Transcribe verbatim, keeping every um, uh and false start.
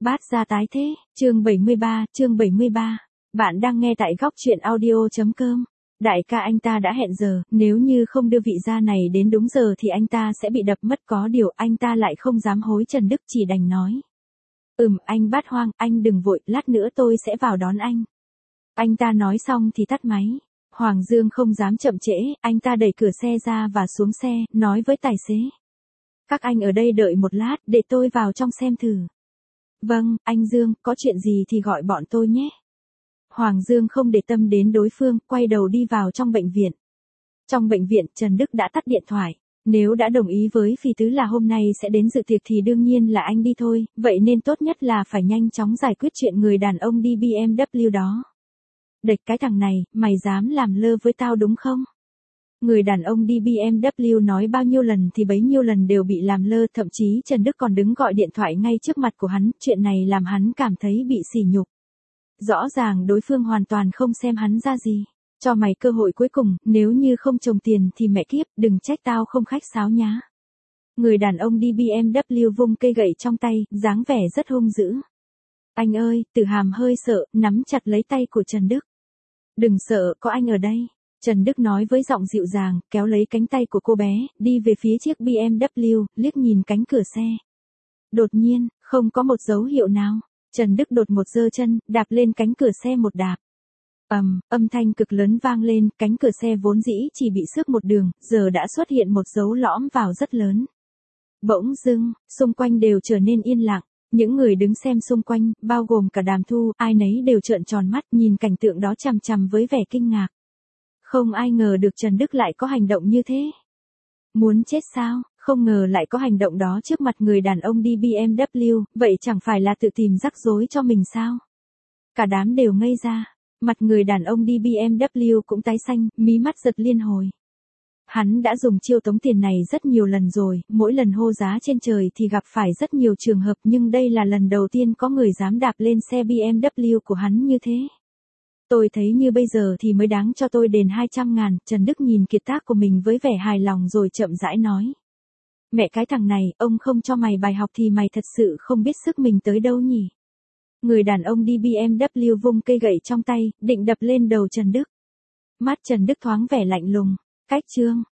Bát gia tái thế, chương bảy mươi ba, chương bảy mươi ba. Bạn đang nghe tại góc truyện audio chấm com. Đại ca anh ta đã hẹn giờ, nếu như không đưa vị gia này đến đúng giờ thì anh ta sẽ bị đập mất, có điều anh ta lại không dám hối Trần Đức, chỉ đành nói. Ừm, anh Bát Hoang, anh đừng vội, lát nữa tôi sẽ vào đón anh. Anh ta nói xong thì tắt máy. Hoàng Dương không dám chậm trễ, anh ta đẩy cửa xe ra và xuống xe, nói với tài xế. Các anh ở đây đợi một lát, để tôi vào trong xem thử. Vâng, anh Dương, có chuyện gì thì gọi bọn tôi nhé. Hoàng Dương không để tâm đến đối phương, quay đầu đi vào trong bệnh viện. Trong bệnh viện, Trần Đức đã tắt điện thoại. Nếu đã đồng ý với Phi Tứ là hôm nay sẽ đến dự tiệc thì đương nhiên là anh đi thôi, vậy nên tốt nhất là phải nhanh chóng giải quyết chuyện người đàn ông đi bê em vê đó. Địch cái thằng này, mày dám làm lơ với tao đúng không? Người đàn ông đi bê em vê nói bao nhiêu lần thì bấy nhiêu lần đều bị làm lơ, thậm chí Trần Đức còn đứng gọi điện thoại ngay trước mặt của hắn, chuyện này làm hắn cảm thấy bị sỉ nhục. Rõ ràng đối phương hoàn toàn không xem hắn ra gì. Cho mày cơ hội cuối cùng, nếu như không trồng tiền thì mẹ kiếp, đừng trách tao không khách sáo nhá. Người đàn ông đi bê em vê vung cây gậy trong tay, dáng vẻ rất hung dữ. Anh ơi, Tử Hàm hơi sợ, nắm chặt lấy tay của Trần Đức. Đừng sợ, có anh ở đây. Trần Đức nói với giọng dịu dàng, kéo lấy cánh tay của cô bé, đi về phía chiếc bê em vê, liếc nhìn cánh cửa xe. Đột nhiên, không có một dấu hiệu nào, Trần Đức đột một giơ chân, đạp lên cánh cửa xe một đạp. Ầm, um, âm thanh cực lớn vang lên, cánh cửa xe vốn dĩ chỉ bị xước một đường, giờ đã xuất hiện một dấu lõm vào rất lớn. Bỗng dưng, xung quanh đều trở nên yên lặng. Những người đứng xem xung quanh, bao gồm cả Đàm Thu, ai nấy đều trợn tròn mắt nhìn cảnh tượng đó chằm chằm với vẻ kinh ngạc. Không ai ngờ được Trần Đức lại có hành động như thế. Muốn chết sao, không ngờ lại có hành động đó trước mặt người đàn ông đi bê em vê, vậy chẳng phải là tự tìm rắc rối cho mình sao? Cả đám đều ngây ra, mặt người đàn ông đi bê em vê cũng tái xanh, mí mắt giật liên hồi. Hắn đã dùng chiêu tống tiền này rất nhiều lần rồi, mỗi lần hô giá trên trời thì gặp phải rất nhiều trường hợp, nhưng đây là lần đầu tiên có người dám đạp lên xe bê em vê của hắn như thế. Tôi thấy như bây giờ thì mới đáng cho tôi đền hai trăm ngàn, Trần Đức nhìn kiệt tác của mình với vẻ hài lòng rồi chậm rãi nói. Mẹ cái thằng này, ông không cho mày bài học thì mày thật sự không biết sức mình tới đâu nhỉ. Người đàn ông đi bê em vê vung cây gậy trong tay, định đập lên đầu Trần Đức. Mắt Trần Đức thoáng vẻ lạnh lùng. Cách chương,